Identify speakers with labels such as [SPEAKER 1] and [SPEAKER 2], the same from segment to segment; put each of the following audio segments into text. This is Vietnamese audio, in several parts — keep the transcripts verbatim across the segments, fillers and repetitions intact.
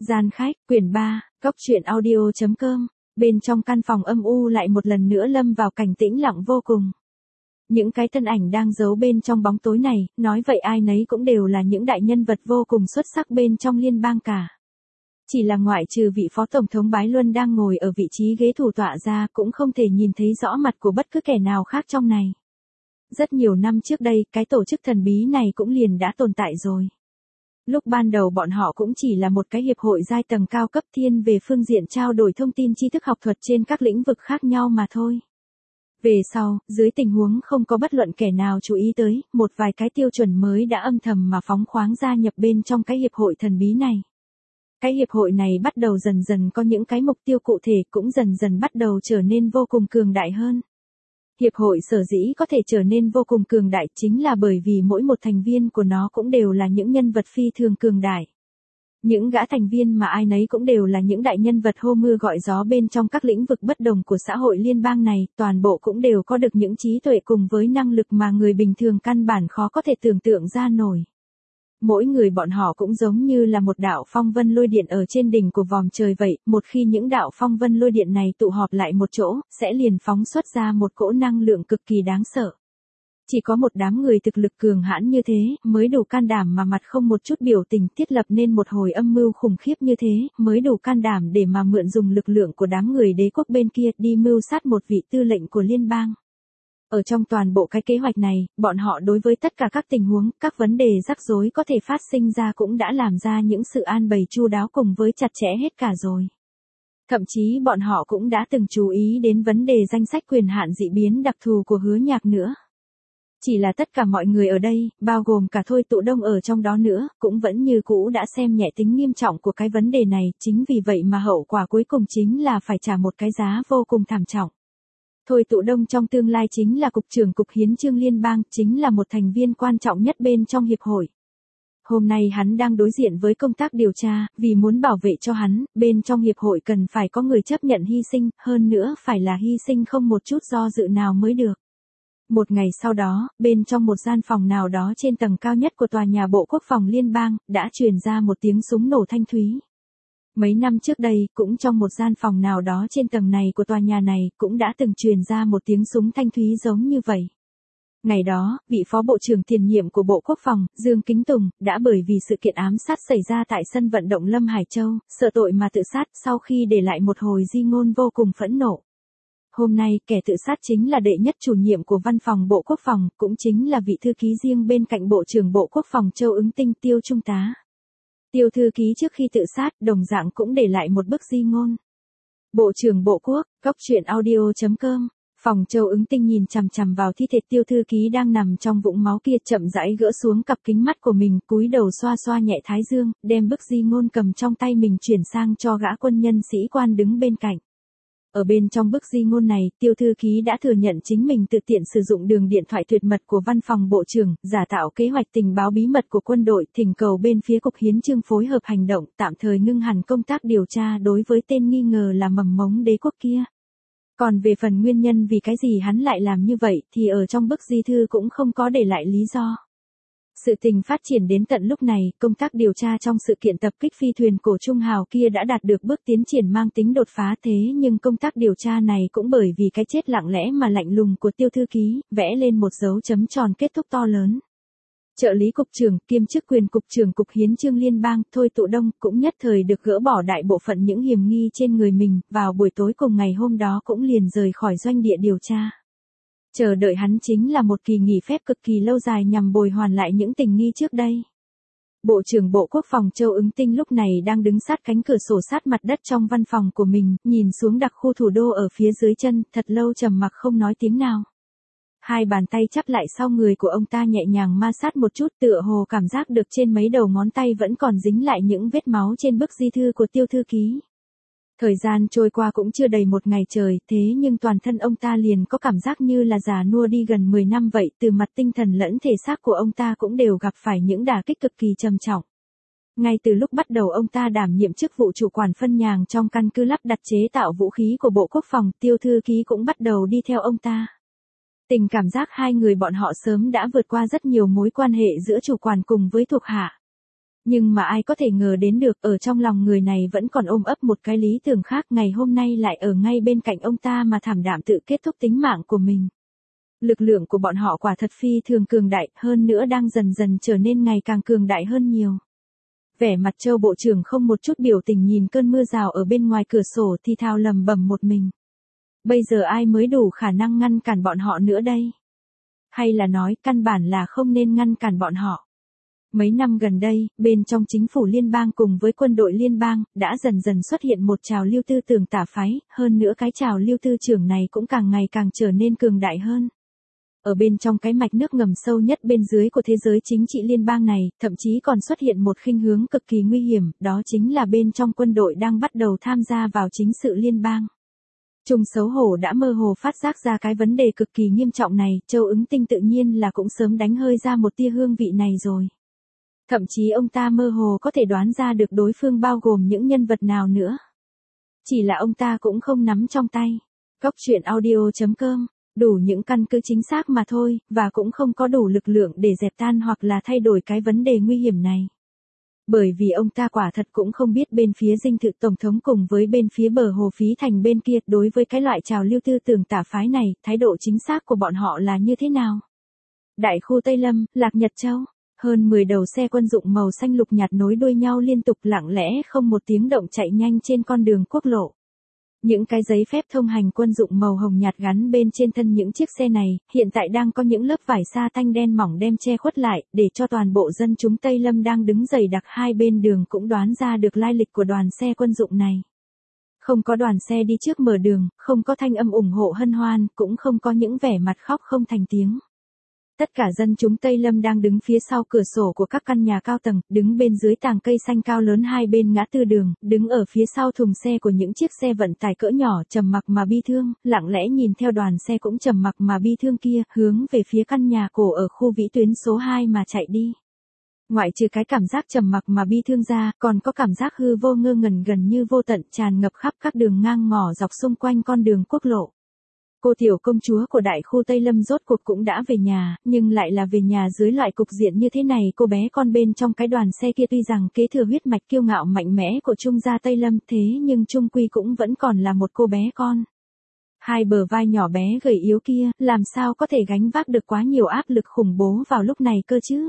[SPEAKER 1] Gian khách, quyển ba, Cốc truyện audio chấm com. Bên trong căn phòng âm u lại một lần nữa lâm vào cảnh tĩnh lặng vô cùng. Những cái thân ảnh đang giấu bên trong bóng tối này, nói vậy ai nấy cũng đều là những đại nhân vật vô cùng xuất sắc bên trong liên bang cả. Chỉ là ngoại trừ vị phó tổng thống Bái Luân đang ngồi ở vị trí ghế thủ tọa ra, cũng không thể nhìn thấy rõ mặt của bất cứ kẻ nào khác trong này. Rất nhiều năm trước đây, cái tổ chức thần bí này cũng liền đã tồn tại rồi. Lúc ban đầu bọn họ cũng chỉ là một cái hiệp hội giai tầng cao cấp thiên về phương diện trao đổi thông tin tri thức học thuật trên các lĩnh vực khác nhau mà thôi. Về sau, dưới tình huống không có bất luận kẻ nào chú ý tới, một vài cái tiêu chuẩn mới đã âm thầm mà phóng khoáng gia nhập bên trong cái hiệp hội thần bí này. Cái hiệp hội này bắt đầu dần dần có những cái mục tiêu cụ thể, cũng dần dần bắt đầu trở nên vô cùng cường đại hơn. Hiệp hội sở dĩ có thể trở nên vô cùng cường đại chính là bởi vì mỗi một thành viên của nó cũng đều là những nhân vật phi thường cường đại. Những gã thành viên mà ai nấy cũng đều là những đại nhân vật hô mưa gọi gió bên trong các lĩnh vực bất đồng của xã hội liên bang này, toàn bộ cũng đều có được những trí tuệ cùng với năng lực mà người bình thường căn bản khó có thể tưởng tượng ra nổi. Mỗi người bọn họ cũng giống như là một đạo phong vân lôi điện ở trên đỉnh của vòm trời vậy, một khi những đạo phong vân lôi điện này tụ họp lại một chỗ, sẽ liền phóng xuất ra một cỗ năng lượng cực kỳ đáng sợ. Chỉ có một đám người thực lực cường hãn như thế, mới đủ can đảm mà mặt không một chút biểu tình thiết lập nên một hồi âm mưu khủng khiếp như thế, mới đủ can đảm để mà mượn dùng lực lượng của đám người đế quốc bên kia đi mưu sát một vị tư lệnh của liên bang. Ở trong toàn bộ cái kế hoạch này, bọn họ đối với tất cả các tình huống, các vấn đề rắc rối có thể phát sinh ra cũng đã làm ra những sự an bày chu đáo cùng với chặt chẽ hết cả rồi. Thậm chí bọn họ cũng đã từng chú ý đến vấn đề danh sách quyền hạn dị biến đặc thù của Hứa Nhạc nữa. Chỉ là tất cả mọi người ở đây, bao gồm cả Thôi Tụ Đông ở trong đó nữa, cũng vẫn như cũ đã xem nhẹ tính nghiêm trọng của cái vấn đề này, chính vì vậy mà hậu quả cuối cùng chính là phải trả một cái giá vô cùng thảm trọng. Thôi Tụ Đông trong tương lai chính là cục trưởng cục hiến chương liên bang, chính là một thành viên quan trọng nhất bên trong hiệp hội. Hôm nay hắn đang đối diện với công tác điều tra, vì muốn bảo vệ cho hắn, bên trong hiệp hội cần phải có người chấp nhận hy sinh, hơn nữa phải là hy sinh không một chút do dự nào mới được. Một ngày sau đó, bên trong một gian phòng nào đó trên tầng cao nhất của tòa nhà Bộ Quốc phòng liên bang, đã truyền ra một tiếng súng nổ thanh thúy. Mấy năm trước đây, cũng trong một gian phòng nào đó trên tầng này của tòa nhà này, cũng đã từng truyền ra một tiếng súng thanh thúy giống như vậy. Ngày đó, vị phó bộ trưởng tiền nhiệm của Bộ Quốc phòng, Dương Kính Tùng, đã bởi vì sự kiện ám sát xảy ra tại sân vận động Lâm Hải Châu, sợ tội mà tự sát sau khi để lại một hồi di ngôn vô cùng phẫn nộ. Hôm nay, kẻ tự sát chính là đệ nhất chủ nhiệm của văn phòng Bộ Quốc phòng, cũng chính là vị thư ký riêng bên cạnh Bộ trưởng Bộ Quốc phòng Châu Ứng Tinh Tiêu Trung tá. Tiêu thư ký trước khi tự sát, đồng dạng cũng để lại một bức di ngôn. Bộ trưởng Bộ Quốc, Cốc truyện audio chấm com. Phòng Châu Ứng Tinh nhìn chằm chằm vào thi thể Tiêu thư ký đang nằm trong vũng máu kia, chậm rãi gỡ xuống cặp kính mắt của mình, cúi đầu xoa xoa nhẹ thái dương, đem bức di ngôn cầm trong tay mình chuyển sang cho gã quân nhân sĩ quan đứng bên cạnh. Ở bên trong bức di ngôn này, Tiêu thư ký đã thừa nhận chính mình tự tiện sử dụng đường điện thoại tuyệt mật của văn phòng bộ trưởng, giả tạo kế hoạch tình báo bí mật của quân đội, thỉnh cầu bên phía cục hiến chương phối hợp hành động, tạm thời ngưng hẳn công tác điều tra đối với tên nghi ngờ là mầm mống đế quốc kia. Còn về phần nguyên nhân vì cái gì hắn lại làm như vậy, thì ở trong bức di thư cũng không có để lại lý do. Sự tình phát triển đến tận lúc này, công tác điều tra trong sự kiện tập kích phi thuyền cổ Trung Hào kia đã đạt được bước tiến triển mang tính đột phá, thế nhưng công tác điều tra này cũng bởi vì cái chết lặng lẽ mà lạnh lùng của Tiêu thư ký, vẽ lên một dấu chấm tròn kết thúc to lớn. Trợ lý cục trưởng, kiêm chức quyền cục trưởng cục hiến chương liên bang, Thôi Tụ Đông, cũng nhất thời được gỡ bỏ đại bộ phận những hiểm nghi trên người mình, vào buổi tối cùng ngày hôm đó cũng liền rời khỏi doanh địa điều tra. Chờ đợi hắn chính là một kỳ nghỉ phép cực kỳ lâu dài nhằm bồi hoàn lại những tình nghi trước đây. Bộ trưởng Bộ Quốc phòng Châu Ứng Tinh lúc này đang đứng sát cánh cửa sổ sát mặt đất trong văn phòng của mình, nhìn xuống đặc khu thủ đô ở phía dưới chân, thật lâu trầm mặc không nói tiếng nào. Hai bàn tay chắp lại sau người của ông ta nhẹ nhàng ma sát một chút, tựa hồ cảm giác được trên mấy đầu ngón tay vẫn còn dính lại những vết máu trên bức di thư của Tiêu thư ký. Thời gian trôi qua cũng chưa đầy một ngày trời, thế nhưng toàn thân ông ta liền có cảm giác như là già nua đi gần mười năm vậy, từ mặt tinh thần lẫn thể xác của ông ta cũng đều gặp phải những đả kích cực kỳ trầm trọng. Ngay từ lúc bắt đầu ông ta đảm nhiệm chức vụ chủ quản phân nhàng trong căn cứ lắp đặt chế tạo vũ khí của Bộ Quốc phòng, Tiêu thư ký cũng bắt đầu đi theo ông ta. Tình cảm giác hai người bọn họ sớm đã vượt qua rất nhiều mối quan hệ giữa chủ quản cùng với thuộc hạ. Nhưng mà ai có thể ngờ đến được, ở trong lòng người này vẫn còn ôm ấp một cái lý tưởng khác, ngày hôm nay lại ở ngay bên cạnh ông ta mà thảm đạm tự kết thúc tính mạng của mình. Lực lượng của bọn họ quả thật phi thường cường đại, hơn nữa đang dần dần trở nên ngày càng cường đại hơn nhiều. Vẻ mặt Châu bộ trưởng không một chút biểu tình nhìn cơn mưa rào ở bên ngoài cửa sổ thì thào lầm bầm một mình. Bây giờ ai mới đủ khả năng ngăn cản bọn họ nữa đây? Hay là nói căn bản là không nên ngăn cản bọn họ? Mấy năm gần đây, bên trong chính phủ liên bang cùng với quân đội liên bang, đã dần dần xuất hiện một trào lưu tư tưởng tả phái, hơn nữa cái trào lưu tư tưởng này cũng càng ngày càng trở nên cường đại hơn. Ở bên trong cái mạch nước ngầm sâu nhất bên dưới của thế giới chính trị liên bang này, thậm chí còn xuất hiện một khinh hướng cực kỳ nguy hiểm, đó chính là bên trong quân đội đang bắt đầu tham gia vào chính sự liên bang. Trung xấu hổ đã mơ hồ phát giác ra cái vấn đề cực kỳ nghiêm trọng này, Châu Ứng Tinh tự nhiên là cũng sớm đánh hơi ra một tia hương vị này rồi. Thậm chí ông ta mơ hồ có thể đoán ra được đối phương bao gồm những nhân vật nào nữa. Chỉ là ông ta cũng không nắm trong tay. Cóc truyện audio chấm com, đủ những căn cứ chính xác mà thôi, và cũng không có đủ lực lượng để dẹp tan hoặc là thay đổi cái vấn đề nguy hiểm này. Bởi vì ông ta quả thật cũng không biết bên phía dinh thự tổng thống cùng với bên phía bờ hồ Phí Thành bên kia đối với cái loại trào lưu tư tưởng tả phái này, thái độ chính xác của bọn họ là như thế nào. Đại khu Tây Lâm, Lạc Nhật Châu, hơn mười đầu xe quân dụng màu xanh lục nhạt nối đuôi nhau liên tục lặng lẽ không một tiếng động chạy nhanh trên con đường quốc lộ. Những cái giấy phép thông hành quân dụng màu hồng nhạt gắn bên trên thân những chiếc xe này, hiện tại đang có những lớp vải sa tanh đen mỏng đem che khuất lại, để cho toàn bộ dân chúng Tây Lâm đang đứng dày đặc hai bên đường cũng đoán ra được lai lịch của đoàn xe quân dụng này. Không có đoàn xe đi trước mở đường, không có thanh âm ủng hộ hân hoan, cũng không có những vẻ mặt khóc không thành tiếng. Tất cả dân chúng Tây Lâm đang đứng phía sau cửa sổ của các căn nhà cao tầng, đứng bên dưới tàng cây xanh cao lớn hai bên ngã tư đường, đứng ở phía sau thùng xe của những chiếc xe vận tải cỡ nhỏ trầm mặc mà bi thương, lặng lẽ nhìn theo đoàn xe cũng trầm mặc mà bi thương kia, hướng về phía căn nhà cổ ở khu vĩ tuyến số hai mà chạy đi. Ngoại trừ cái cảm giác trầm mặc mà bi thương ra, còn có cảm giác hư vô ngơ ngẩn gần như vô tận tràn ngập khắp các đường ngang ngõ dọc xung quanh con đường quốc lộ. Cô tiểu công chúa của đại khu Tây Lâm rốt cuộc cũng đã về nhà, nhưng lại là về nhà dưới loại cục diện như thế này. Cô bé con bên trong cái đoàn xe kia tuy rằng kế thừa huyết mạch kiêu ngạo mạnh mẽ của Trung gia Tây Lâm, thế nhưng trung quy cũng vẫn còn là một cô bé con. Hai bờ vai nhỏ bé gầy yếu kia, làm sao có thể gánh vác được quá nhiều áp lực khủng bố vào lúc này cơ chứ?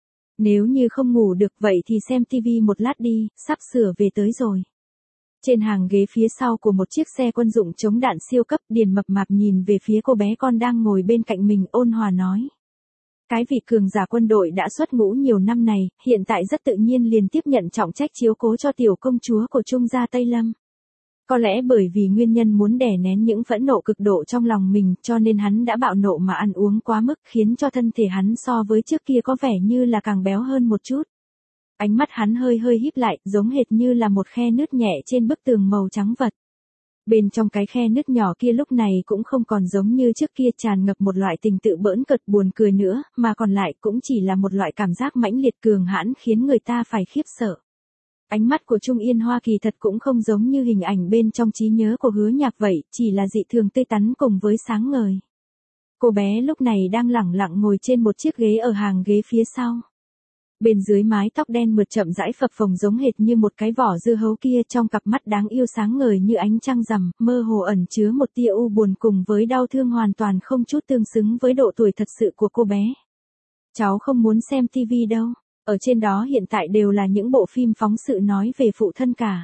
[SPEAKER 1] Nếu như không ngủ được vậy thì xem tivi một lát đi, sắp sửa về tới rồi. Trên hàng ghế phía sau của một chiếc xe quân dụng chống đạn siêu cấp, Điền mập mạp nhìn về phía cô bé con đang ngồi bên cạnh mình, ôn hòa nói. Cái vị cường giả quân đội đã xuất ngũ nhiều năm này, hiện tại rất tự nhiên liền tiếp nhận trọng trách chiếu cố cho tiểu công chúa của Trung gia Tây Lâm. Có lẽ bởi vì nguyên nhân muốn đè nén những phẫn nộ cực độ trong lòng mình, cho nên hắn đã bạo nộ mà ăn uống quá mức, khiến cho thân thể hắn so với trước kia có vẻ như là càng béo hơn một chút. Ánh mắt hắn hơi hơi híp lại, giống hệt như là một khe nứt nhẹ trên bức tường màu trắng vật. Bên trong cái khe nứt nhỏ kia lúc này cũng không còn giống như trước kia tràn ngập một loại tình tự bỡn cợt buồn cười nữa, mà còn lại cũng chỉ là một loại cảm giác mãnh liệt cường hãn khiến người ta phải khiếp sợ. Ánh mắt của Trung Yên Hoa kỳ thật cũng không giống như hình ảnh bên trong trí nhớ của Hứa Nhạc vậy, chỉ là dị thường tươi tắn cùng với sáng ngời. Cô bé lúc này đang lẳng lặng ngồi trên một chiếc ghế ở hàng ghế phía sau. Bên dưới mái tóc đen mượt chậm rãi phập phồng giống hệt như một cái vỏ dưa hấu kia, trong cặp mắt đáng yêu sáng ngời như ánh trăng rằm, mơ hồ ẩn chứa một tia u buồn cùng với đau thương hoàn toàn không chút tương xứng với độ tuổi thật sự của cô bé. Cháu không muốn xem tivi đâu, ở trên đó hiện tại đều là những bộ phim phóng sự nói về phụ thân cả.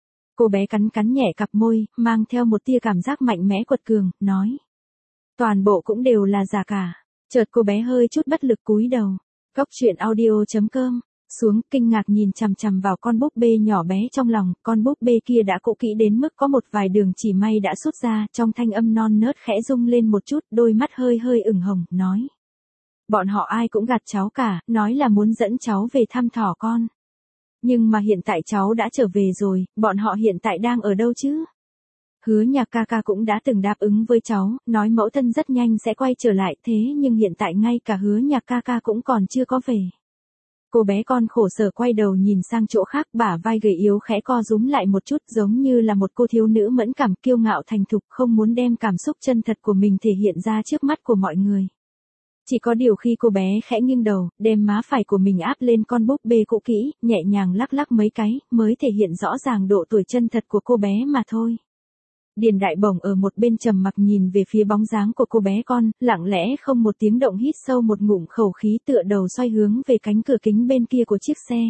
[SPEAKER 1] Cô bé cắn cắn nhẹ cặp môi, mang theo một tia cảm giác mạnh mẽ quật cường, nói. Toàn bộ cũng đều là giả cả. Chợt cô bé hơi chút bất lực cúi đầu. Cóc truyện audio chấm com, xuống kinh ngạc nhìn chằm chằm vào con búp bê nhỏ bé trong lòng, con búp bê kia đã cũ kỹ đến mức có một vài đường chỉ may đã sút ra, trong thanh âm non nớt khẽ rung lên một chút, đôi mắt hơi hơi ửng hồng, nói. Bọn họ ai cũng gạt cháu cả, nói là muốn dẫn cháu về thăm thỏ con. Nhưng mà hiện tại cháu đã trở về rồi, bọn họ hiện tại đang ở đâu chứ? Hứa Nhạc ca ca cũng đã từng đáp ứng với cháu, nói mẫu thân rất nhanh sẽ quay trở lại, thế nhưng hiện tại ngay cả Hứa Nhạc ca ca cũng còn chưa có về. Cô bé con khổ sở quay đầu nhìn sang chỗ khác, bả vai gầy yếu khẽ co rúm lại một chút, giống như là một cô thiếu nữ mẫn cảm kiêu ngạo thành thục, không muốn đem cảm xúc chân thật của mình thể hiện ra trước mắt của mọi người. Chỉ có điều khi cô bé khẽ nghiêng đầu, đem má phải của mình áp lên con búp bê cũ kỹ, nhẹ nhàng lắc lắc mấy cái, mới thể hiện rõ ràng độ tuổi chân thật của cô bé mà thôi. Điền Đại Bổng ở một bên trầm mặc nhìn về phía bóng dáng của cô bé con, lặng lẽ không một tiếng động hít sâu một ngụm khẩu khí, tựa đầu xoay hướng về cánh cửa kính bên kia của chiếc xe.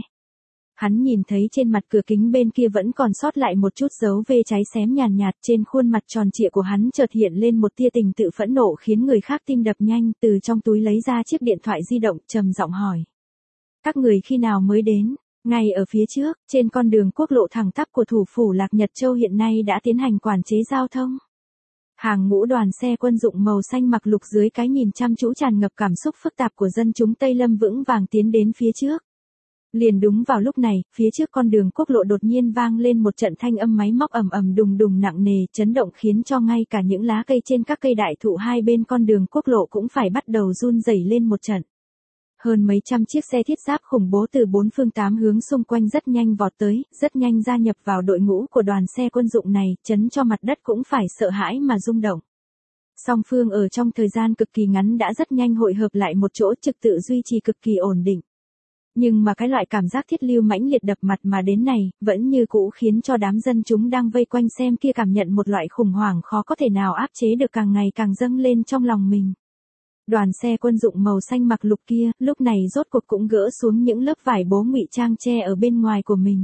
[SPEAKER 1] Hắn nhìn thấy trên mặt cửa kính bên kia vẫn còn sót lại một chút dấu vê cháy xém nhàn nhạt, nhạt, trên khuôn mặt tròn trịa của hắn chợt hiện lên một tia tình tự phẫn nộ khiến người khác tim đập nhanh, từ trong túi lấy ra chiếc điện thoại di động, trầm giọng hỏi. Các người khi nào mới đến? Ngay ở phía trước, trên con đường quốc lộ thẳng tắp của thủ phủ Lạc Nhật Châu hiện nay đã tiến hành quản chế giao thông. Hàng ngũ đoàn xe quân dụng màu xanh mặc lục dưới cái nhìn chăm chú tràn ngập cảm xúc phức tạp của dân chúng Tây Lâm vững vàng tiến đến phía trước. Liền đúng vào lúc này, phía trước con đường quốc lộ đột nhiên vang lên một trận thanh âm máy móc ầm ầm đùng đùng nặng nề, chấn động khiến cho ngay cả những lá cây trên các cây đại thụ hai bên con đường quốc lộ cũng phải bắt đầu run rẩy lên một trận. Hơn mấy trăm chiếc xe thiết giáp khủng bố từ bốn phương tám hướng xung quanh rất nhanh vọt tới, rất nhanh gia nhập vào đội ngũ của đoàn xe quân dụng này, chấn cho mặt đất cũng phải sợ hãi mà rung động. Song phương ở trong thời gian cực kỳ ngắn đã rất nhanh hội hợp lại một chỗ, trật tự duy trì cực kỳ ổn định. Nhưng mà cái loại cảm giác thiết lưu mãnh liệt đập mặt mà đến này, vẫn như cũ khiến cho đám dân chúng đang vây quanh xem kia cảm nhận một loại khủng hoảng khó có thể nào áp chế được, càng ngày càng dâng lên trong lòng mình. Đoàn xe quân dụng màu xanh mặc lục kia, lúc này rốt cuộc cũng gỡ xuống những lớp vải bố ngụy trang che ở bên ngoài của mình.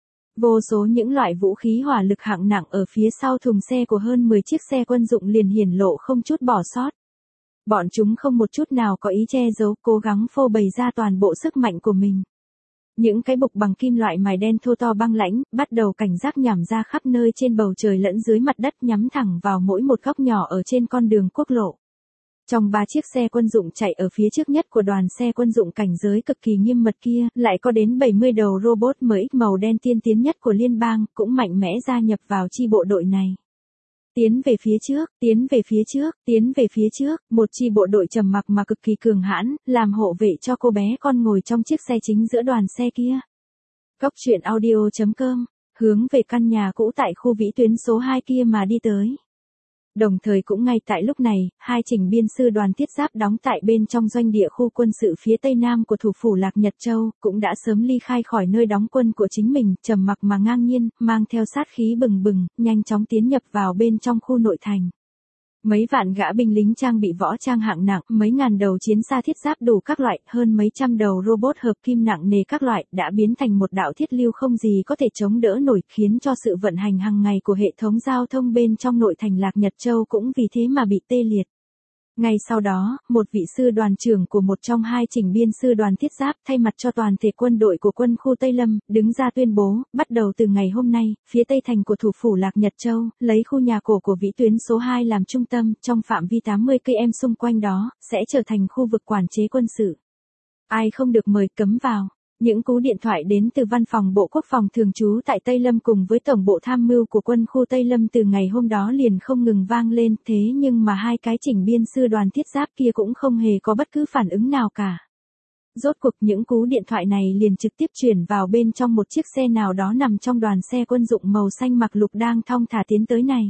[SPEAKER 1] Vô số những loại vũ khí hỏa lực hạng nặng ở phía sau thùng xe của hơn mười chiếc xe quân dụng liền hiển lộ không chút bỏ sót. Bọn chúng không một chút nào có ý che giấu, cố gắng phô bày ra toàn bộ sức mạnh của mình. Những cái bục bằng kim loại mài đen thô to băng lãnh, bắt đầu cảnh giác nhằm ra khắp nơi trên bầu trời lẫn dưới mặt đất, nhắm thẳng vào mỗi một góc nhỏ ở trên con đường quốc lộ. Trong ba chiếc xe quân dụng chạy ở phía trước nhất của đoàn xe quân dụng cảnh giới cực kỳ nghiêm mật kia, lại có đến bảy mươi đầu robot mới màu đen tiên tiến nhất của liên bang, cũng mạnh mẽ gia nhập vào chi bộ đội này. Tiến về phía trước, tiến về phía trước, tiến về phía trước, một chi bộ đội trầm mặc mà cực kỳ cường hãn, làm hộ vệ cho cô bé con ngồi trong chiếc xe chính giữa đoàn xe kia. Cốc truyện audio chấm com, hướng về căn nhà cũ tại khu vĩ tuyến số hai kia mà đi tới. Đồng thời cũng ngay tại lúc này, hai chỉnh biên sư đoàn thiết giáp đóng tại bên trong doanh địa khu quân sự phía tây nam của thủ phủ Lạc Nhật Châu, cũng đã sớm ly khai khỏi nơi đóng quân của chính mình, trầm mặc mà ngang nhiên, mang theo sát khí bừng bừng, nhanh chóng tiến nhập vào bên trong khu nội thành. Mấy vạn gã binh lính trang bị võ trang hạng nặng, mấy ngàn đầu chiến xa thiết giáp đủ các loại, hơn mấy trăm đầu robot hợp kim nặng nề các loại, đã biến thành một đạo thiết lưu không gì có thể chống đỡ nổi, khiến cho sự vận hành hàng ngày của hệ thống giao thông bên trong nội thành Lạc Nhật Châu cũng vì thế mà bị tê liệt. Ngay sau đó, một vị sư đoàn trưởng của một trong hai chỉnh biên sư đoàn thiết giáp thay mặt cho toàn thể quân đội của quân khu Tây Lâm, đứng ra tuyên bố, bắt đầu từ ngày hôm nay, phía tây thành của thủ phủ Lạc Nhật Châu, lấy khu nhà cổ của vĩ tuyến số hai làm trung tâm, trong phạm vi tám mươi cây số xung quanh đó, sẽ trở thành khu vực quản chế quân sự. Ai không được mời cấm vào. Những cú điện thoại đến từ văn phòng Bộ Quốc phòng thường trú tại Tây Lâm cùng với tổng bộ tham mưu của quân khu Tây Lâm từ ngày hôm đó liền không ngừng vang lên, thế nhưng mà hai cái chỉnh biên sư đoàn thiết giáp kia cũng không hề có bất cứ phản ứng nào cả. Rốt cuộc những cú điện thoại này liền trực tiếp chuyển vào bên trong một chiếc xe nào đó nằm trong đoàn xe quân dụng màu xanh mặc lục đang thong thả tiến tới này.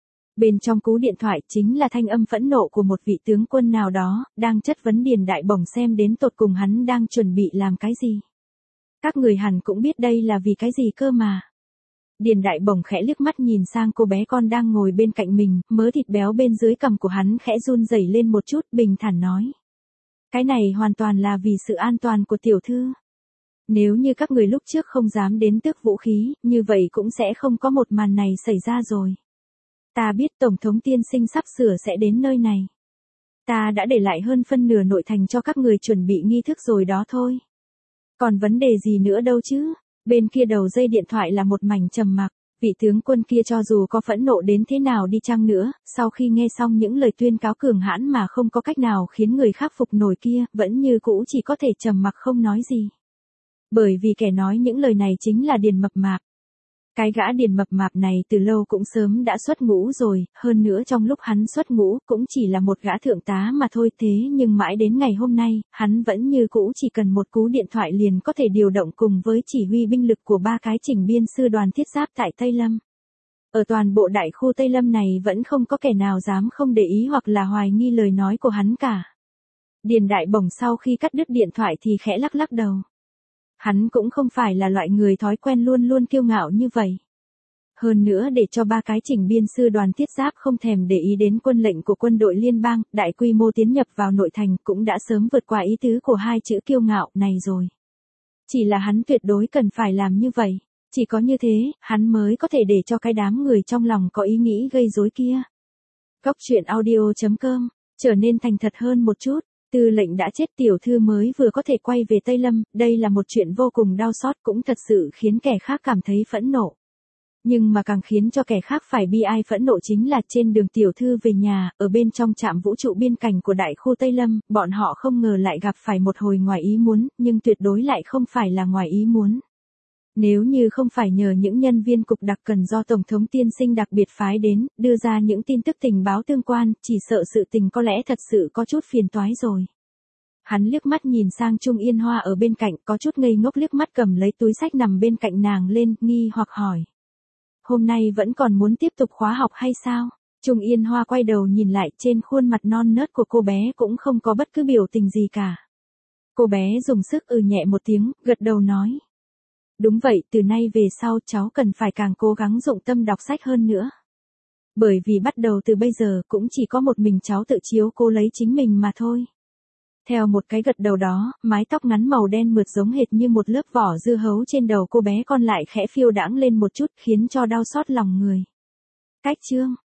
[SPEAKER 1] Bên trong cú điện thoại chính là thanh âm phẫn nộ của một vị tướng quân nào đó, đang chất vấn Điền Đại Bổng xem đến tột cùng hắn đang chuẩn bị làm cái gì. Các người hẳn cũng biết đây là vì cái gì cơ mà. Điền Đại Bổng khẽ liếc mắt nhìn sang cô bé con đang ngồi bên cạnh mình, mớ thịt béo bên dưới cằm của hắn khẽ run rẩy lên một chút, bình thản nói. Cái này hoàn toàn là vì sự an toàn của tiểu thư. Nếu như các người lúc trước không dám đến tước vũ khí, như vậy cũng sẽ không có một màn này xảy ra rồi. Ta biết Tổng thống tiên sinh sắp sửa sẽ đến nơi này. Ta đã để lại hơn phân nửa nội thành cho các người chuẩn bị nghi thức rồi đó thôi. Còn vấn đề gì nữa đâu chứ? Bên kia đầu dây điện thoại là một mảnh trầm mặc. Vị tướng quân kia cho dù có phẫn nộ đến thế nào đi chăng nữa, sau khi nghe xong những lời tuyên cáo cường hãn mà không có cách nào khiến người khác phục nổi kia, vẫn như cũ chỉ có thể trầm mặc không nói gì. Bởi vì kẻ nói những lời này chính là Điền Mập Mạp. Cái gã Điền Mập Mạp này từ lâu cũng sớm đã xuất ngũ rồi, hơn nữa trong lúc hắn xuất ngũ cũng chỉ là một gã thượng tá mà thôi, thế nhưng mãi đến ngày hôm nay, hắn vẫn như cũ chỉ cần một cú điện thoại liền có thể điều động cùng với chỉ huy binh lực của ba cái chỉnh biên sư đoàn thiết giáp tại Tây Lâm. Ở toàn bộ đại khu Tây Lâm này vẫn không có kẻ nào dám không để ý hoặc là hoài nghi lời nói của hắn cả. Điền Đại Bổng sau khi cắt đứt điện thoại thì khẽ lắc lắc đầu. Hắn cũng không phải là loại người thói quen luôn luôn kiêu ngạo như vậy. Hơn nữa để cho ba cái chỉnh biên sư đoàn thiết giáp không thèm để ý đến quân lệnh của quân đội liên bang, đại quy mô tiến nhập vào nội thành cũng đã sớm vượt qua ý tứ của hai chữ kiêu ngạo này rồi. Chỉ là hắn tuyệt đối cần phải làm như vậy, chỉ có như thế, hắn mới có thể để cho cái đám người trong lòng có ý nghĩ gây rối kia. Cóc truyện audio chấm com, trở nên thành thật hơn một chút. Tư lệnh đã chết, tiểu thư mới vừa có thể quay về Tây Lâm, đây là một chuyện vô cùng đau xót, cũng thật sự khiến kẻ khác cảm thấy phẫn nộ. Nhưng mà càng khiến cho kẻ khác phải bi ai phẫn nộ chính là trên đường tiểu thư về nhà, ở bên trong trạm vũ trụ biên cảnh của đại khu Tây Lâm, bọn họ không ngờ lại gặp phải một hồi ngoài ý muốn, nhưng tuyệt đối lại không phải là ngoài ý muốn. Nếu như không phải nhờ những nhân viên cục đặc cần do Tổng thống tiên sinh đặc biệt phái đến, đưa ra những tin tức tình báo tương quan, chỉ sợ sự tình có lẽ thật sự có chút phiền toái rồi. Hắn liếc mắt nhìn sang Trung Yên Hoa ở bên cạnh, có chút ngây ngốc liếc mắt cầm lấy túi sách nằm bên cạnh nàng lên, nghi hoặc hỏi. Hôm nay vẫn còn muốn tiếp tục khóa học hay sao? Trung Yên Hoa quay đầu nhìn lại, trên khuôn mặt non nớt của cô bé cũng không có bất cứ biểu tình gì cả. Cô bé dùng sức ừ nhẹ một tiếng, gật đầu nói. Đúng vậy, từ nay về sau cháu cần phải càng cố gắng dụng tâm đọc sách hơn nữa. Bởi vì bắt đầu từ bây giờ cũng chỉ có một mình cháu tự chiếu cố lấy chính mình mà thôi. Theo một cái gật đầu đó, mái tóc ngắn màu đen mượt giống hệt như một lớp vỏ dưa hấu trên đầu cô bé con lại khẽ phiêu đãng lên một chút khiến cho đau xót lòng người. Cách chương